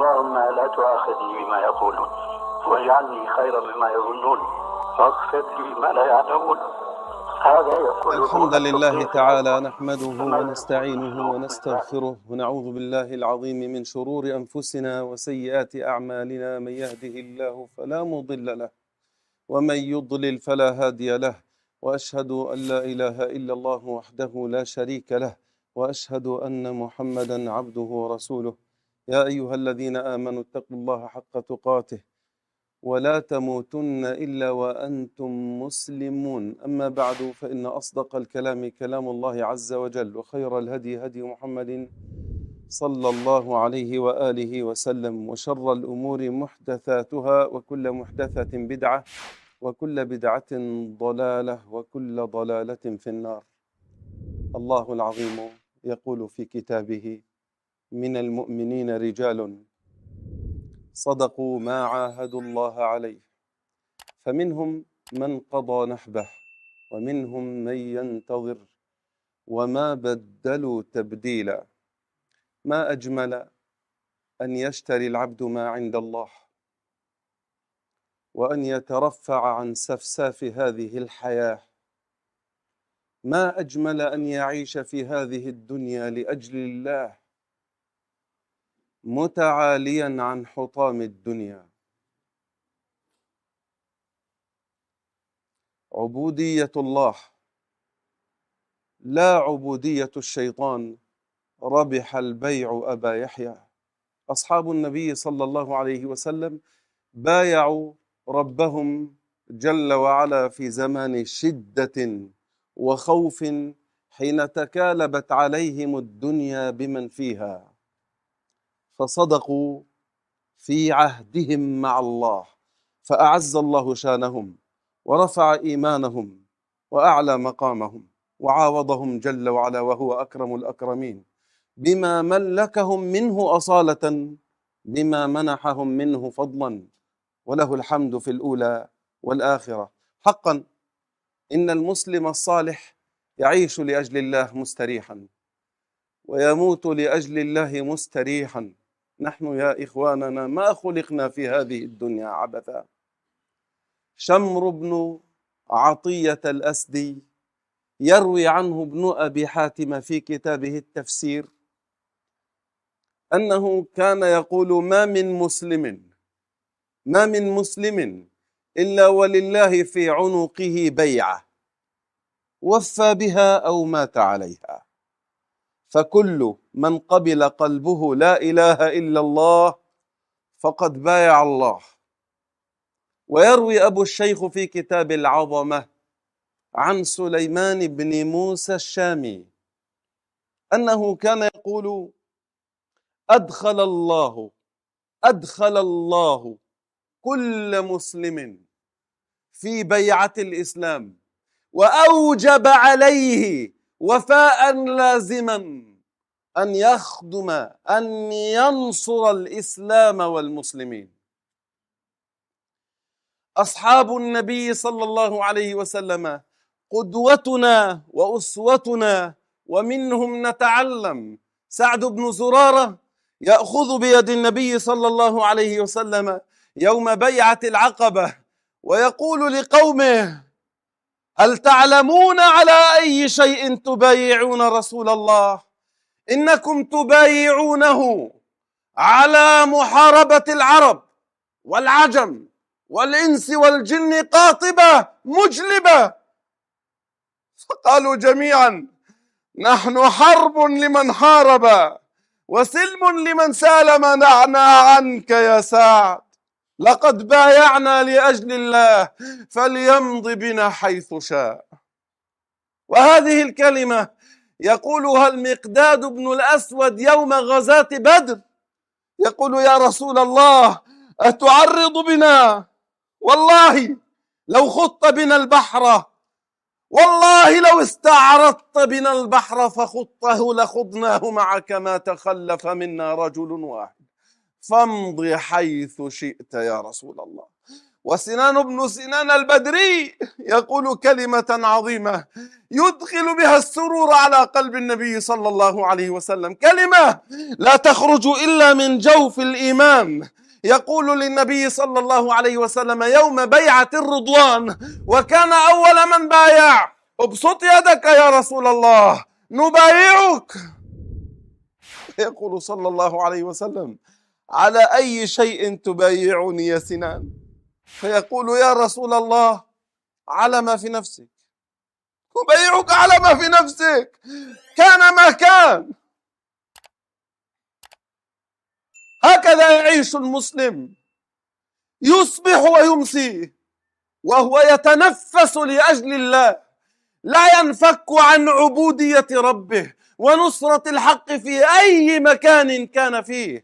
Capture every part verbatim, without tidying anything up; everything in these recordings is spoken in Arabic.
اللهم لا تؤاخذني بما يقولون واجعلني خيرا مما يظنون واغفر لي ما لا يعلمون. هذا يقول الحمد لله تعالى نحمده ونستعينه ونستغفره ونعوذ بالله العظيم من شرور أنفسنا وسيئات أعمالنا. من يهده الله فلا مضل له ومن يضلل فلا هادي له، وأشهد أن لا إله إلا الله وحده لا شريك له، وأشهد أن محمدا عبده ورسوله. يا أيها الذين آمنوا اتقوا الله حق تقاته ولا تموتن إلا وأنتم مسلمون. أما بعد، فإن أصدق الكلام كلام الله عز وجل، وخير الهدي هدي محمد صلى الله عليه وآله وسلم، وشر الأمور محدثاتها، وكل محدثة بدعة، وكل بدعة ضلالة، وكل ضلالة في النار. الله العظيم يقول في كتابه: من المؤمنين رجال صدقوا ما عاهدوا الله عليه، فمنهم من قضى نحبه ومنهم من ينتظر وما بدلوا تبديلا. ما أجمل أن يشتري العبد ما عند الله، وأن يترفع عن سفساف هذه الحياة. ما أجمل أن يعيش في هذه الدنيا لأجل الله، متعاليا عن حطام الدنيا. عبودية الله لا عبودية الشيطان. ربح البيع أبا يحيى. أصحاب النبي صلى الله عليه وسلم بايعوا ربهم جل وعلا في زمان شدة وخوف، حين تكالبت عليهم الدنيا بمن فيها، فصدقوا في عهدهم مع الله، فأعز الله شانهم ورفع إيمانهم وأعلى مقامهم، وعاوضهم جل وعلا وهو أكرم الأكرمين بما ملكهم منه أصالة، بما منحهم منه فضلا، وله الحمد في الأولى والآخرة. حقا إن المسلم الصالح يعيش لأجل الله مستريحا، ويموت لأجل الله مستريحا. نحن يا إخواننا ما خلقنا في هذه الدنيا عبثا. شمر بن عطية الأسدي يروي عنه ابن أبي حاتم في كتابه التفسير أنه كان يقول: ما من مسلم ما من مسلم إلا ولله في عنقه بيعة وفى بها أو مات عليها، فكل من قبل قلبه لا إله إلا الله فقد بايع الله. ويروي أبو الشيخ في كتاب العظمة عن سليمان بن موسى الشامي أنه كان يقول: أدخل الله أدخل الله كل مسلم في بيعة الإسلام، وأوجب عليه وفاء لازما أن يخدم أن ينصر الإسلام والمسلمين. أصحاب النبي صلى الله عليه وسلم قدوتنا وأسوتنا، ومنهم نتعلم. سعد بن زرارة يأخذ بيد النبي صلى الله عليه وسلم يوم بيعة العقبة ويقول لقومه: هل تعلمون على أي شيء تبايعون رسول الله؟ إنكم تبايعونه على محاربة العرب والعجم والإنس والجن قاطبة مجلبة. فقالوا جميعا: نحن حرب لمن حارب وسلم لمن سالم. نعنا عنك يا سعد، لقد بايعنا لأجل الله، فليمض بنا حيث شاء. وهذه الكلمة يقولها المقداد بن الأسود يوم غزاة بدر، يقول: يا رسول الله، أتعرض بنا؟ والله لو خضت بنا البحر، والله لو استعرضت بنا البحر فخضته لخضناه معك، ما تخلف منا رجل واحد، فامض حيث شئت يا رسول الله. وسنان بن سنان البدري يقول كلمة عظيمة يدخل بها السرور على قلب النبي صلى الله عليه وسلم، كلمة لا تخرج إلا من جوف الإيمان. يقول للنبي صلى الله عليه وسلم يوم بيعة الرضوان، وكان أول من بايع: ابسط يدك يا رسول الله نبايعك. يقول صلى الله عليه وسلم: على أي شيء تبايعني يا سنان؟ فيقول: يا رسول الله على ما في نفسك. أبايعك على ما في نفسك، كان ما كان. هكذا يعيش المسلم، يصبح ويمسي وهو يتنفس لأجل الله، لا ينفك عن عبودية ربه ونصرة الحق في أي مكان كان فيه.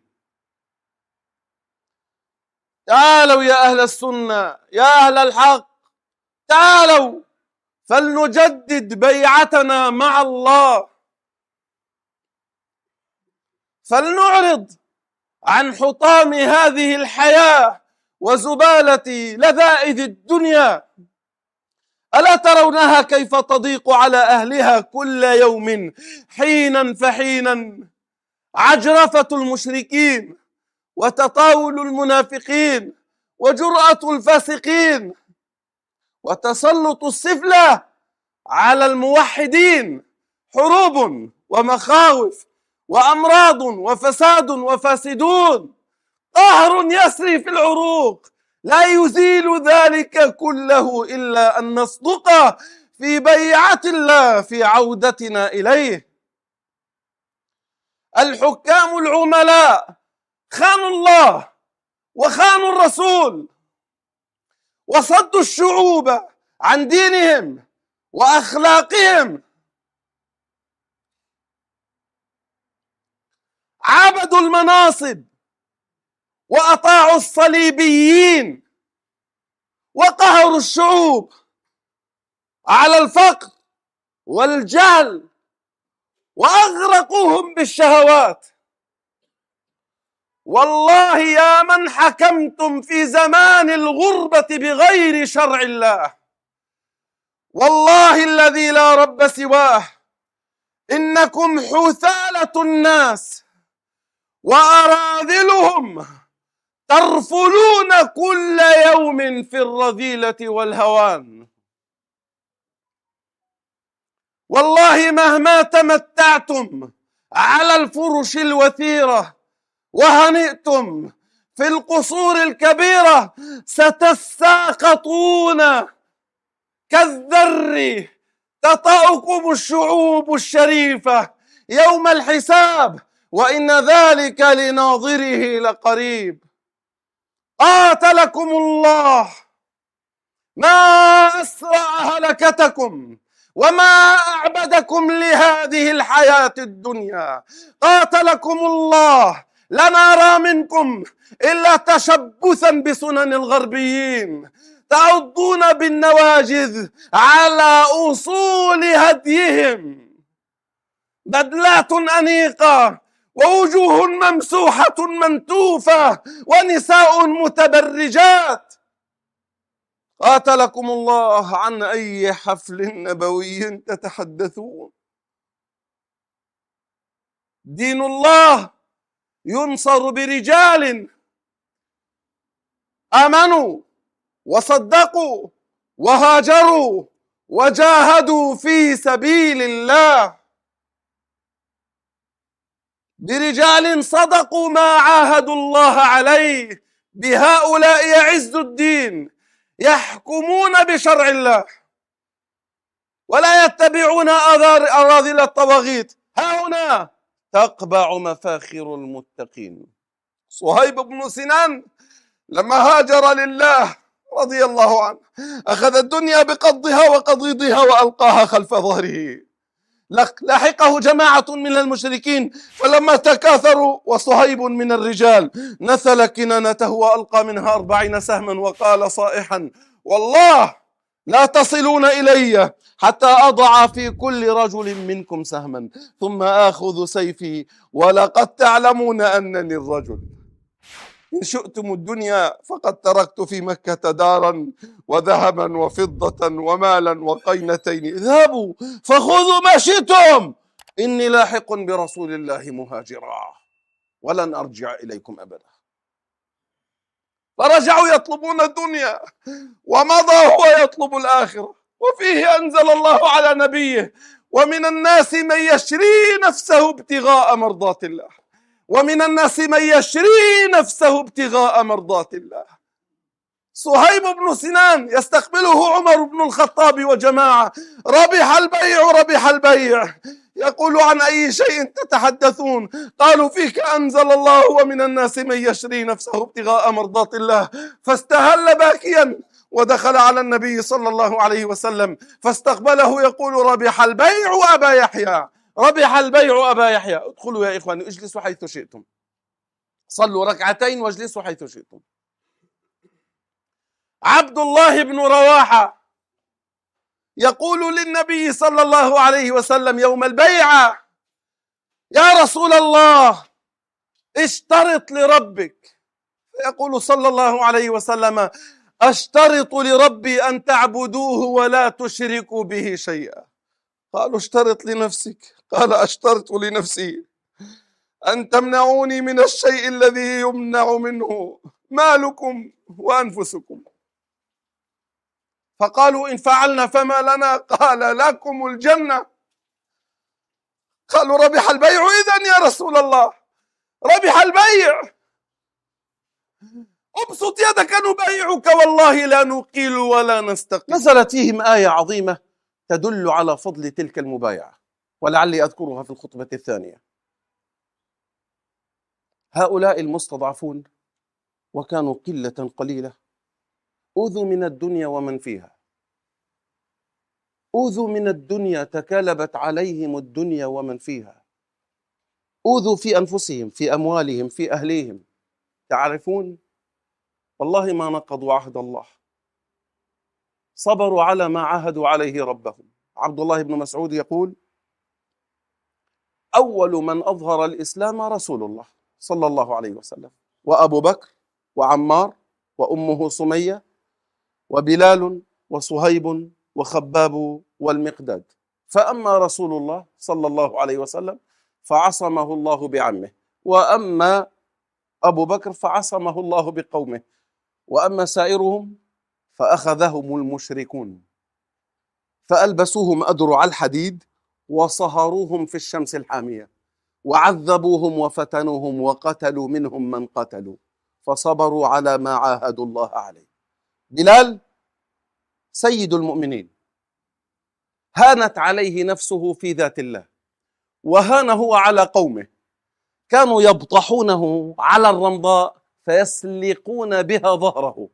تعالوا يا أهل السنة، يا أهل الحق، تعالوا فلنجدد بيعتنا مع الله، فلنعرض عن حطام هذه الحياة وزبالة لذائذ الدنيا. ألا ترونها كيف تضيق على أهلها كل يوم حينا فحينا؟ عجرفة المشركين وتطاول المنافقين وجرأة الفاسقين وتسلط السفلى على الموحدين، حروب ومخاوف وأمراض وفساد وفاسدون، قهر يسري في العروق، لا يزيل ذلك كله إلا أن نصدق في بيعة الله في عودتنا إليه. الحكام العملاء خانوا الله وخانوا الرسول وصدوا الشعوب عن دينهم وأخلاقهم، عبدوا المناصب وأطاعوا الصليبيين وقهروا الشعوب على الفقر والجهل وأغرقوهم بالشهوات. والله يا من حكمتم في زمان الغربة بغير شرع الله، والله الذي لا رب سواه، إنكم حثالة الناس وأراذلهم ترفلون كل يوم في الرذيلة والهوان. والله مهما تمتعتم على الفرش الوثيرة وهنئتم في القصور الكبيرة، ستساقطون كالذر تطأكم الشعوب الشريفة يوم الحساب، وإن ذلك لناظره لقريب. قاتلكم الله، ما أسرع هلكتكم وما أعبدكم لهذه الحياة الدنيا. قاتلكم الله، لا نرى منكم إلا تشبثا بسنن الغربيين، تعضون بالنواجذ على أصول هديهم، بدلات أنيقة ووجوه ممسوحة منتوفة ونساء متبرجات. قاتلكم الله، عن أي حفل نبوي تتحدثون؟ دين الله ينصر برجال آمنوا وصدقوا وهاجروا وجاهدوا في سبيل الله، برجال صدقوا ما عاهدوا الله عليه. بهؤلاء يعز الدين، يحكمون بشرع الله ولا يتبعون أراذل الطواغيت. ها هنا تقبع مفاخر المتقين. صهيب بن سنان لما هاجر لله رضي الله عنه أخذ الدنيا بقضها وقضيضها وألقاها خلف ظهره. لاحقه جماعة من المشركين فلما تكاثروا وصهيب من الرجال نثل كنانته وألقى منها أربعين سهما وقال صائحا: والله لا تصلون إلي حتى أضع في كل رجل منكم سهما ثم آخذ سيفي ولقد تعلمون أنني الرجل. إن شئتم الدنيا فقد تركت في مكة دارا وذهبا وفضة ومالا وقينتين، اذهبوا فخذوا ما شئتم إني لاحق برسول الله مهاجرا ولن أرجع إليكم أبدا. فرجعوا يطلبون الدنيا ومضى هو يطلب الآخرة. وفيه أنزل الله على نبيه: ومن الناس من يشري نفسه ابتغاء مرضات الله، ومن الناس من يشري نفسه ابتغاء مرضات الله. صهيب بن سنان يستقبله عمر بن الخطاب وجماعة: ربح البيع ربح البيع. يقول: عن أي شيء تتحدثون؟ قالوا: فيك أنزل الله ومن الناس من يشري نفسه ابتغاء مرضات الله. فاستهل باكيا ودخل على النبي صلى الله عليه وسلم فاستقبله يقول: ربح البيع أبا يحيى، ربح البيع أبا يحيى. ادخلوا يا إخواني، اجلسوا حيث شئتم، صلوا ركعتين واجلسوا حيث شئتم. عبد الله بن رواحة يقول للنبي صلى الله عليه وسلم يوم البيعة: يا رسول الله اشترط لربك. فيقول صلى الله عليه وسلم: أشترط لربي أن تعبدوه ولا تشركوا به شيئا. قالوا: اشترط لنفسك. قال: أشترط لنفسي أن تمنعوني من الشيء الذي يمنع منه مالكم وأنفسكم. فقالوا: إن فعلنا فما لنا؟ قال: لكم الجنة. قالوا: ربح البيع إذن يا رسول الله، ربح البيع، ابسط يدك نبايعك والله لا نقيل ولا نستقيل. نزلت فيهم آية عظيمة تدل على فضل تلك المبايعة، ولعلي أذكرها في الخطبة الثانية. هؤلاء المستضعفون وكانوا قلة قليلة أوذوا من الدنيا ومن فيها، أوذوا من الدنيا، تكالبت عليهم الدنيا ومن فيها، أوذوا في أنفسهم، في أموالهم، في أهليهم. تعرفون، والله ما نقضوا عهد الله، صبروا على ما عاهدوا عليه ربهم. عبد الله بن مسعود يقول: أول من أظهر الإسلام رسول الله صلى الله عليه وسلم، وأبو بكر وعمار وأمه سمية وبلال وصهيب وخباب والمقداد. فأما رسول الله صلى الله عليه وسلم فعصمه الله بعمه، وأما أبو بكر فعصمه الله بقومه، وأما سائرهم فأخذهم المشركون فألبسوهم أدرع الحديد وصهروهم في الشمس الحامية وعذبوهم وفتنوهم وقتلوا منهم من قتلوا، فصبروا على ما عاهدوا الله عليه. بلال سيد المؤمنين هانت عليه نفسه في ذات الله، وهان هو على قومه، كانوا يبطحونه على الرمضاء فيسلقون بها ظهره،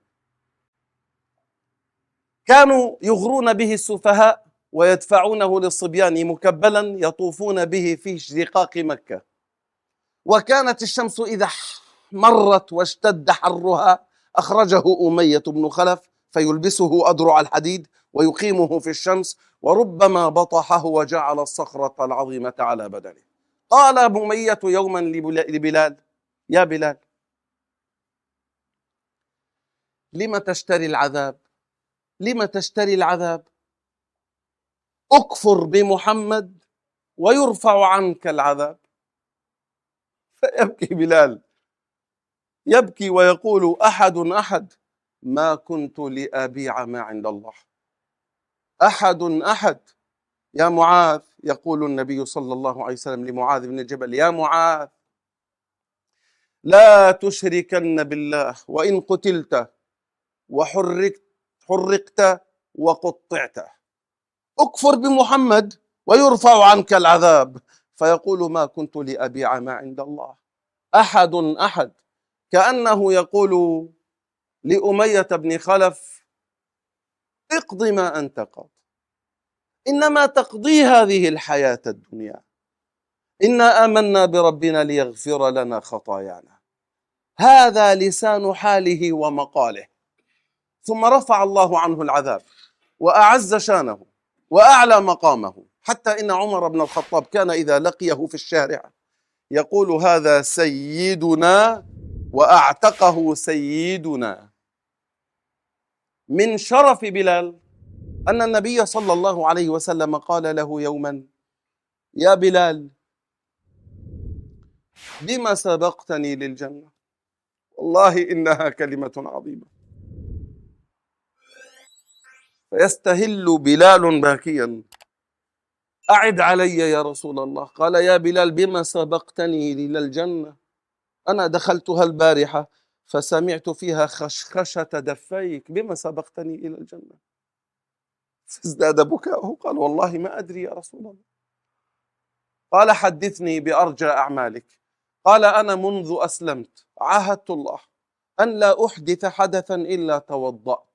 كانوا يغرون به السفهاء ويدفعونه للصبيان مكبلا يطوفون به في شقاق مكة. وكانت الشمس إذا مرت واشتد حرها أخرجه أمية بن خلف فيلبسه أدرع الحديد ويقيمه في الشمس، وربما بطحه وجعل الصخرة العظيمة على بدنه. قال أمية يوما لبلال: يا بلال، لم تشتري العذاب؟ لم تشتري العذاب؟ أكفر بمحمد ويرفع عنك العذاب. فيبكي بلال، يبكي ويقول: أحد أحد ما كنت لأبيع ما عند الله. أحد أحد. يا معاذ، يقول النبي صلى الله عليه وسلم لمعاذ بن جبل: يا معاذ، لا تشركن بالله، وإن قتلت وحرقت حرقت وقطعت. اكفر بمحمد ويرفع عنك العذاب. فيقول: ما كنت لأبيع ما عند الله. أحد أحد، كأنه يقول لأمية بن خلف: اقض ما أنت قاض، إنما تقضي هذه الحياة الدنيا، إنا آمنا بربنا ليغفر لنا خطايانا. هذا لسان حاله ومقاله. ثم رفع الله عنه العذاب وأعز شانه وأعلى مقامه، حتى إن عمر بن الخطاب كان إذا لقيه في الشارع يقول: هذا سيدنا وأعتقه سيدنا. من شرف بلال أن النبي صلى الله عليه وسلم قال له يوما: يا بلال، بما سبقتني للجنة؟ والله إنها كلمة عظيمة. فيستهل بلال باكيا: أعد علي يا رسول الله. قال: يا بلال، بما سبقتني إلى الجنة؟ أنا دخلتها البارحة فسمعت فيها خشخشة دفيك، بما سبقتني إلى الجنة؟ فازداد بكاؤه. قال: والله ما أدري يا رسول الله. قال: حدثني بأرجى أعمالك. قال: أنا منذ أسلمت عاهدت الله أن لا أحدث حدثا إلا توضأت،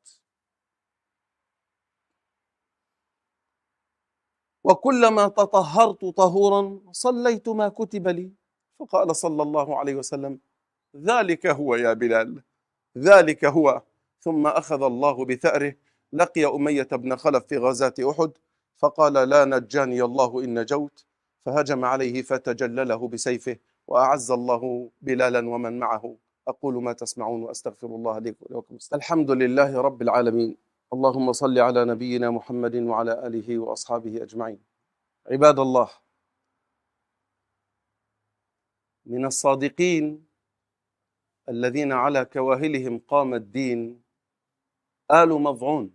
وكلما تطهرت طهورا صليت ما كتب لي. فقال صلى الله عليه وسلم: ذلك هو يا بلال، ذلك هو. ثم أخذ الله بثأره، لقي أمية بن خلف في غزاة أحد فقال: لا نجاني الله إن نجوت، فهجم عليه فتجلله بسيفه، وأعز الله بلالا ومن معه. أقول ما تسمعون وأستغفر الله لي ولكم. الحمد لله رب العالمين، اللهم صل على نبينا محمد وعلى آله وأصحابه أجمعين. عباد الله، من الصادقين الذين على كواهلهم قام الدين آل مضعون،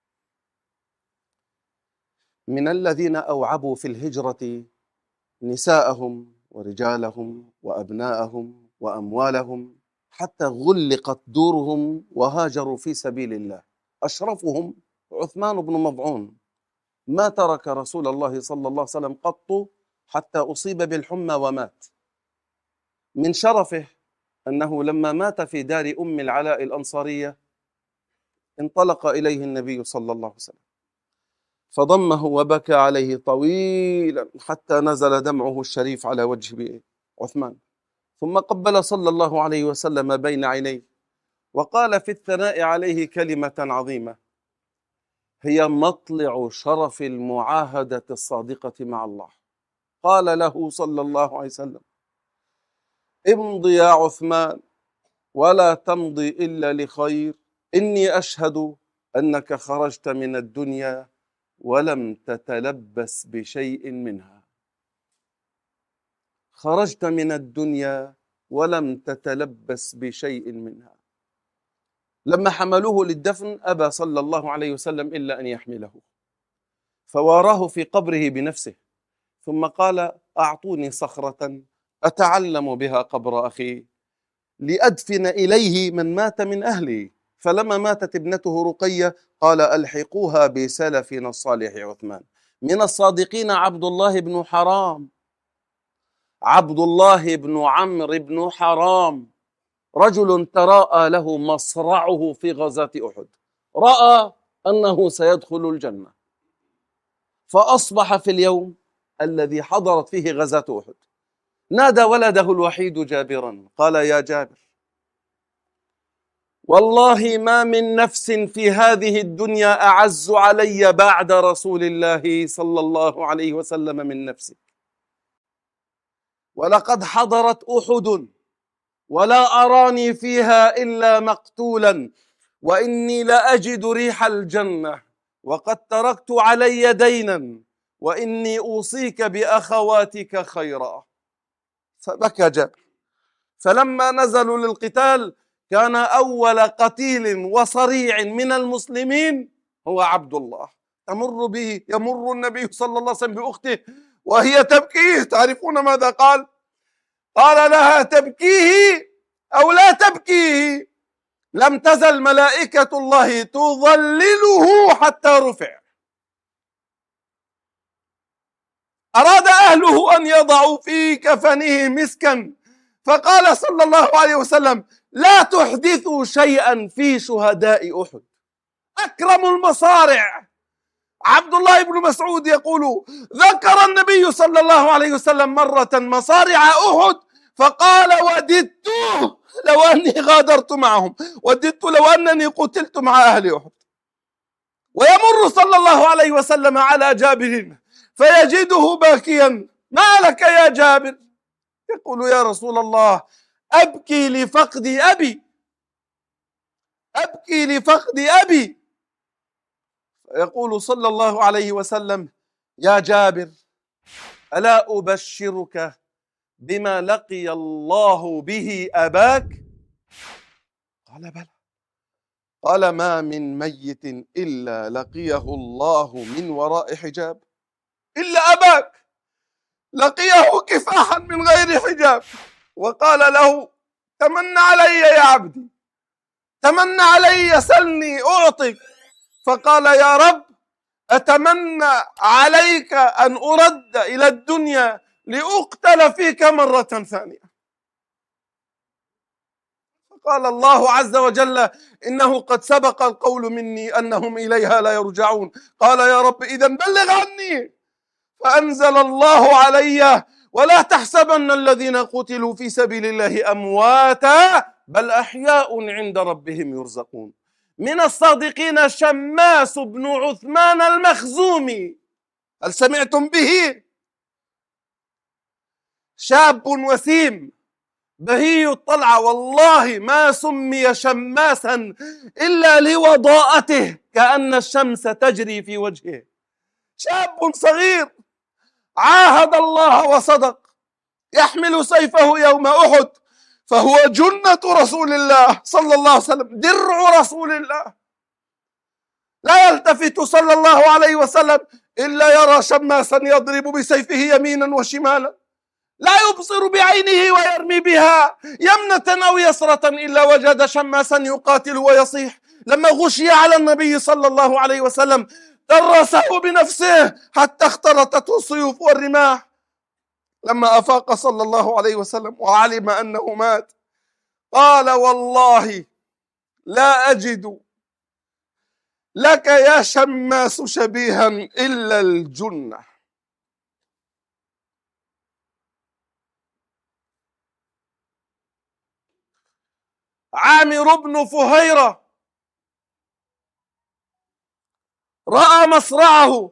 من الذين أوعبوا في الهجرة نساءهم ورجالهم وأبناءهم وأموالهم حتى غلقت دورهم وهاجروا في سبيل الله. أشرفهم عثمان بن مضعون، ما ترك رسول الله صلى الله عليه وسلم قط حتى أصيب بالحمى ومات. من شرفه أنه لما مات في دار أم العلاء الأنصارية انطلق إليه النبي صلى الله عليه وسلم فضمه وبكى عليه طويلا حتى نزل دمعه الشريف على وجه عثمان، ثم قبل صلى الله عليه وسلم بين عينيه وقال في الثناء عليه كلمة عظيمة هي مطلع شرف المعاهدة الصادقة مع الله. قال له صلى الله عليه وسلم: امضي يا عثمان ولا تمضي إلا لخير، إني أشهد أنك خرجت من الدنيا ولم تتلبس بشيء منها. خرجت من الدنيا ولم تتلبس بشيء منها. لما حملوه للدفن أبى صلى الله عليه وسلم إلا أن يحمله، فواراه في قبره بنفسه، ثم قال: أعطوني صخرة أتعلم بها قبر أخي لأدفن إليه من مات من أهلي. فلما ماتت ابنته رقية قال: ألحقوها بسلفنا الصالح عثمان. من الصادقين عبد الله بن حرام، عبد الله بن عمرو بن حرام، رجل تراءى له مصرعه في غزاة أحد، رأى أنه سيدخل الجنة، فأصبح في اليوم الذي حضرت فيه غزاة أحد نادى ولده الوحيد جابرا، قال: يا جابر، والله ما من نفس في هذه الدنيا أعز علي بعد رسول الله صلى الله عليه وسلم من نفسك، ولقد حضرت أحد ولا أراني فيها إلا مقتولا، وإني لأجد ريح الجنة، وقد تركت علي دينا، وإني أوصيك بأخواتك خيرا. فبكى جابر. فلما نزلوا للقتال كان أول قتيل وصريع من المسلمين هو عبد الله. تمر به يمر النبي صلى الله عليه وسلم بأخته وهي تبكيه، تعرفون ماذا قال؟ قال لها: تبكيه أو لا تبكيه، لم تزل ملائكة الله تظلله حتى رفع. أراد أهله أن يضعوا في كفنه مسكا، فقال صلى الله عليه وسلم: لا تحدثوا شيئا في شهداء أحد. أكرم المصارع عبد الله بن مسعود يقول: ذكر النبي صلى الله عليه وسلم مرة مصارع أحد فقال: وددت لو أني غادرت معهم، وددت لو أنني قتلت مع أهل أحد. ويمر صلى الله عليه وسلم على جابر فيجده باكيا: ما لك يا جابر؟ يقول: يا رسول الله، أبكي لفقد أبي، أبكي لفقد أبي. يقول صلى الله عليه وسلم: يا جابر، ألا أبشرك بما لقي الله به أباك؟ قال: بلى. قال: ما من ميت إلا لقيه الله من وراء حجاب إلا أباك، لقيه كفاحا من غير حجاب، وقال له: تمن علي يا عبدي، تمن علي، سلني أعطك. فقال: يا رب، أتمنى عليك أن أرد إلى الدنيا لأقتل فيك مرة ثانية. فقال الله عز وجل: إنه قد سبق القول مني أنهم إليها لا يرجعون. قال: يا رب، إذن بلغ عني. فأنزل الله علي: ولا تحسبن الذين قتلوا في سبيل الله أمواتا بل أحياء عند ربهم يرزقون. من الصادقين شماس بن عثمان المخزومي، هل سمعتم به؟ شاب وسيم بهي الطلعة، والله ما سمي شماسا إلا لوضاءته، كأن الشمس تجري في وجهه. شاب صغير عاهد الله وصدق، يحمل سيفه يوم أحد، فهو جنة رسول الله صلى الله عليه وسلم، درع رسول الله. لا يلتفت صلى الله عليه وسلم إلا يرى شماسا يضرب بسيفه يمينا وشمالا، لا يبصر بعينه ويرمي بها يمنة أو يسرة إلا وجد شماسا يقاتل ويصيح. لما غشي على النبي صلى الله عليه وسلم درسه بنفسه حتى اختلطته السيوف والرماح. لما أفاق صلى الله عليه وسلم وعلم أنه مات، قال: والله لا أجد لك يا شماس شبيها إلا الجنة. عامر بن فهيرة رأى مصرعه،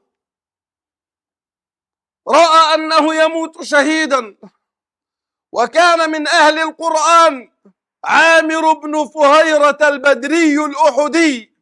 رأى أنه يموت شهيدا، وكان من أهل القرآن عامر بن فهيرة البدري الأحدي.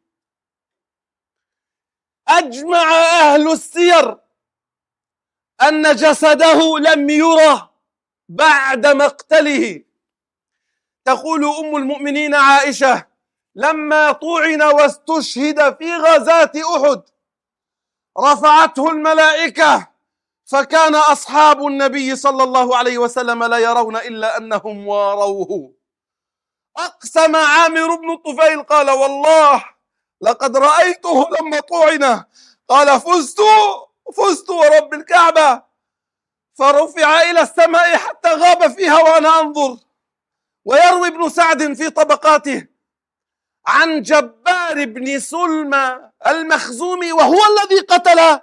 أجمع أهل السير أن جسده لم يره بعد مقتله. تقول أم المؤمنين عائشة: لما طعن واستشهد في غزاة أحد رفعته الملائكة، فكان أصحاب النبي صلى الله عليه وسلم لا يرون إلا أنهم واروه. أقسم عامر بن الطفيل قال: والله لقد رأيته لما طعن، قال: فزت فزت ورب الكعبة. فرفع إلى السماء حتى غاب فيها وأنا أنظر. ويروي ابن سعد في طبقاته عن جبار بن سلمى المخزومي، وهو الذي قتل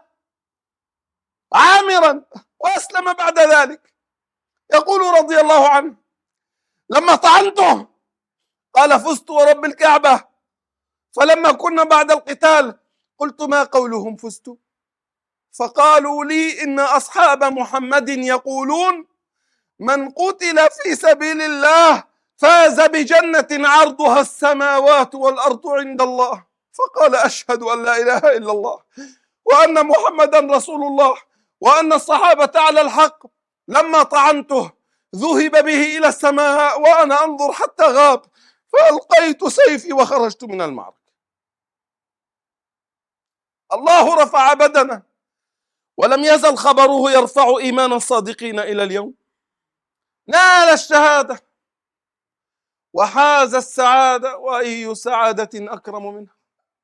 عامرا وأسلم بعد ذلك، يقول رضي الله عنه: لما طعنته قال: فزت ورب الكعبة. فلما كنا بعد القتال قلت: ما قولهم فزت؟ فقالوا لي: إن أصحاب محمد يقولون من قتل في سبيل الله فاز بجنة عرضها السماوات والأرض عند الله. فقال: أشهد أن لا إله إلا الله وأن محمدا رسول الله وأن الصحابة على الحق. لما طعنته ذهب به إلى السماء وأنا أنظر حتى غاب، فألقيت سيفي وخرجت من المعركة. الله رفع بدنه، ولم يزل خبره يرفع إيمان الصادقين إلى اليوم. نال الشهادة وحاز السعادة، وأي سعادة أكرم منها.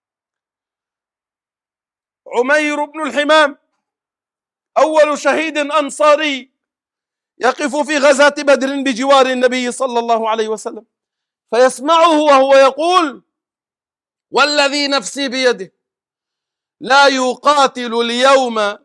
عمير بن الحمام أول شهيد أنصاري يقف في غزاة بدر بجوار النبي صلى الله عليه وسلم، فيسمعه وهو يقول: والذي نفسي بيده لا يقاتل اليوم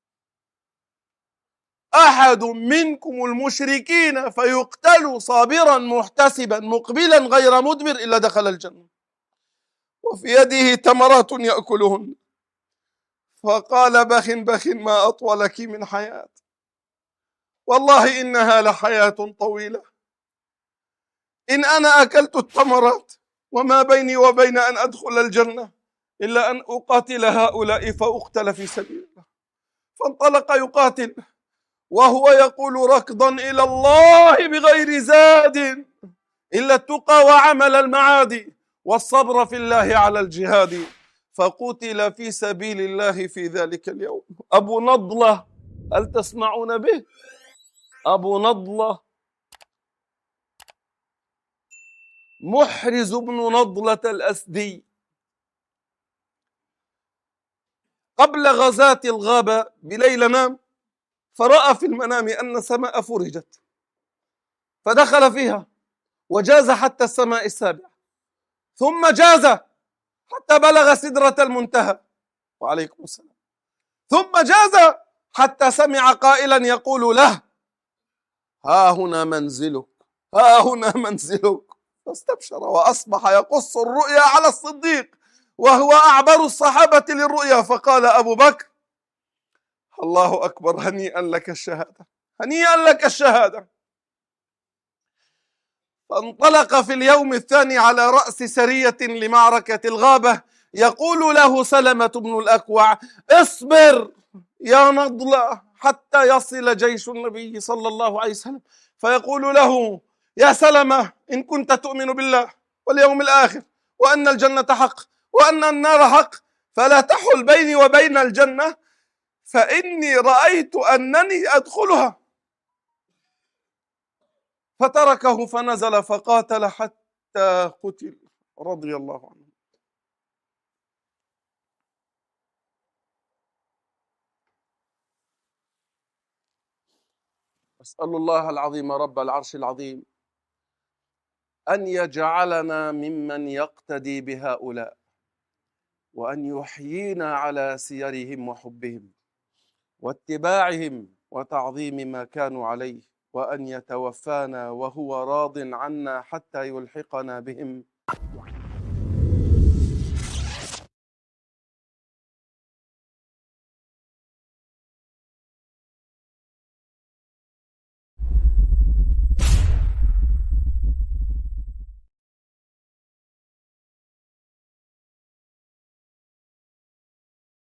أحد منكم المشركين فيقتل صابرا محتسبا مقبلا غير مدبر إلا دخل الجنة، وفي يده تمرات يأكلهن. فقال: بخ بخ ما أطولك من حياة، والله إنها لحياة طويلة. إن أنا أكلت الثمرات وما بيني وبين أن أدخل الجنة إلا أن أقاتل هؤلاء فأقتل في سبيل الله. فانطلق يقاتل وهو يقول ركضا إلى الله بغير زاد إلا التقى وعمل المعادي والصبر في الله على الجهاد، فقتل في سبيل الله في ذلك اليوم. أبو نضلة، هل تسمعون به؟ أبو نضلة محرز بن نضلة الأسدي، قبل غزاة الغابة بليلة نام فرأى في المنام أن السماء فرجت، فدخل فيها وجاز حتى السماء السابعة، ثم جاز حتى بلغ سدرة المنتهى، وعليكم السلام، ثم جاز حتى سمع قائلا يقول له: ها هنا منزلك، ها هنا منزلك. فاستبشر وأصبح يقص الرؤيا على الصديق وهو أعبر الصحابة للرؤيا، فقال أبو بكر: الله أكبر، هنيئا لك الشهادة، هنيئا لك الشهادة. فانطلق في اليوم الثاني على رأس سرية لمعركة الغابة، يقول له سلمة بن الأكوع: اصبر يا نضلة حتى يصل جيش النبي صلى الله عليه وسلم. فيقول له: يا سلمة، إن كنت تؤمن بالله واليوم الآخر وأن الجنة حق وأن النار حق فلا تحل بيني وبين الجنة، فإني رأيت أنني أدخلها. فتركه فنزل فقاتل حتى قتل رضي الله عنه. أسأل الله العظيم رب العرش العظيم أن يجعلنا ممن يقتدي بهؤلاء، وأن يحيينا على سيرهم وحبهم واتباعهم وتعظيم ما كانوا عليه، وأن يتوفانا وهو راض عنا حتى يلحقنا بهم